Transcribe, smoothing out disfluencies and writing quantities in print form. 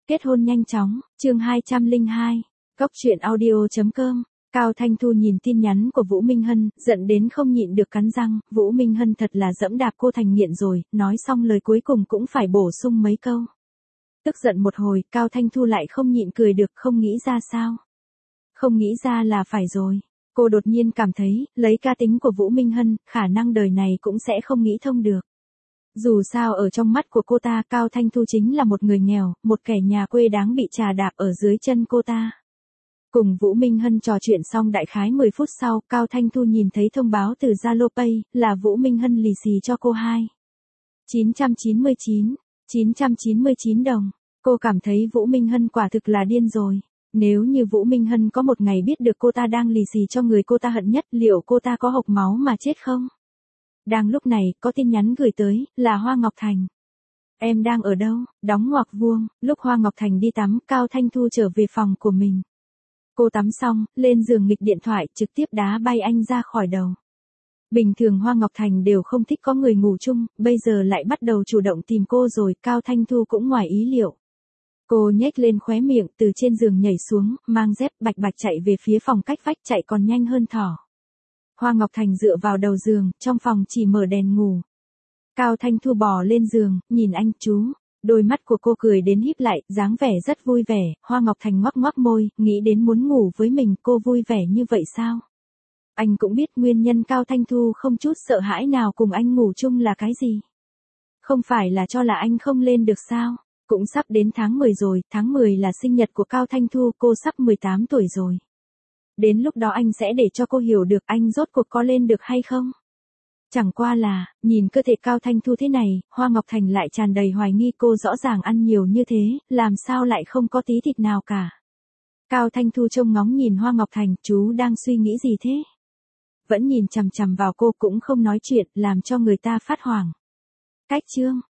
Kết hôn nhanh chóng, chương 202, Cốc truyện audio.com. Cao Thanh Thu nhìn tin nhắn của Vũ Minh Hân, giận đến không nhịn được cắn răng, Vũ Minh Hân thật là dẫm đạp cô thành nghiện rồi, nói xong lời cuối cùng cũng phải bổ sung mấy câu. Tức giận một hồi, Cao Thanh Thu lại không nhịn cười được, không nghĩ ra sao. Không nghĩ ra là phải rồi. Cô đột nhiên cảm thấy, lấy cá tính của Vũ Minh Hân, khả năng đời này cũng sẽ không nghĩ thông được. Dù sao ở trong mắt của cô ta, Cao Thanh Thu chính là một người nghèo, một kẻ nhà quê đáng bị trà đạp ở dưới chân cô ta. Cùng Vũ Minh Hân trò chuyện xong đại khái 10 phút sau, Cao Thanh Thu nhìn thấy thông báo từ Zalo Pay, là Vũ Minh Hân lì xì cho cô 999 đồng. Cô cảm thấy Vũ Minh Hân quả thực là điên rồi. Nếu như Vũ Minh Hân có một ngày biết được cô ta đang lì xì cho người cô ta hận nhất, liệu cô ta có hộc máu mà chết không? Đang lúc này, có tin nhắn gửi tới, là Hoa Ngọc Thành. Em đang ở đâu? Đóng ngoặc vuông. Lúc Hoa Ngọc Thành đi tắm, Cao Thanh Thu trở về phòng của mình. Cô tắm xong, lên giường nghịch điện thoại, trực tiếp đá bay anh ra khỏi đầu. Bình thường Hoa Ngọc Thành đều không thích có người ngủ chung, bây giờ lại bắt đầu chủ động tìm cô rồi, Cao Thanh Thu cũng ngoài ý liệu. Cô nhếch lên khóe miệng, từ trên giường nhảy xuống, mang dép bạch bạch chạy về phía phòng cách vách, chạy còn nhanh hơn thỏ. Hoa Ngọc Thành dựa vào đầu giường, trong phòng chỉ mở đèn ngủ. Cao Thanh Thu bò lên giường, nhìn anh, chú. Đôi mắt của cô cười đến híp lại, dáng vẻ rất vui vẻ. Hoa Ngọc Thành ngoắc ngoắc môi, nghĩ đến muốn ngủ với mình, cô vui vẻ như vậy sao? Anh cũng biết nguyên nhân Cao Thanh Thu không chút sợ hãi nào cùng anh ngủ chung là cái gì. Không phải là cho là anh không lên được sao? Cũng sắp đến tháng 10 rồi, tháng 10 là sinh nhật của Cao Thanh Thu, cô sắp 18 tuổi rồi. Đến lúc đó anh sẽ để cho cô hiểu được anh rốt cuộc có lên được hay không. Chẳng qua là, nhìn cơ thể Cao Thanh Thu thế này, Hoa Ngọc Thành lại tràn đầy hoài nghi, cô rõ ràng ăn nhiều như thế, làm sao lại không có tí thịt nào cả. Cao Thanh Thu trông ngóng nhìn Hoa Ngọc Thành, chú đang suy nghĩ gì thế? Vẫn nhìn chằm chằm vào cô, cũng không nói chuyện, làm cho người ta phát hoảng. Cách chương.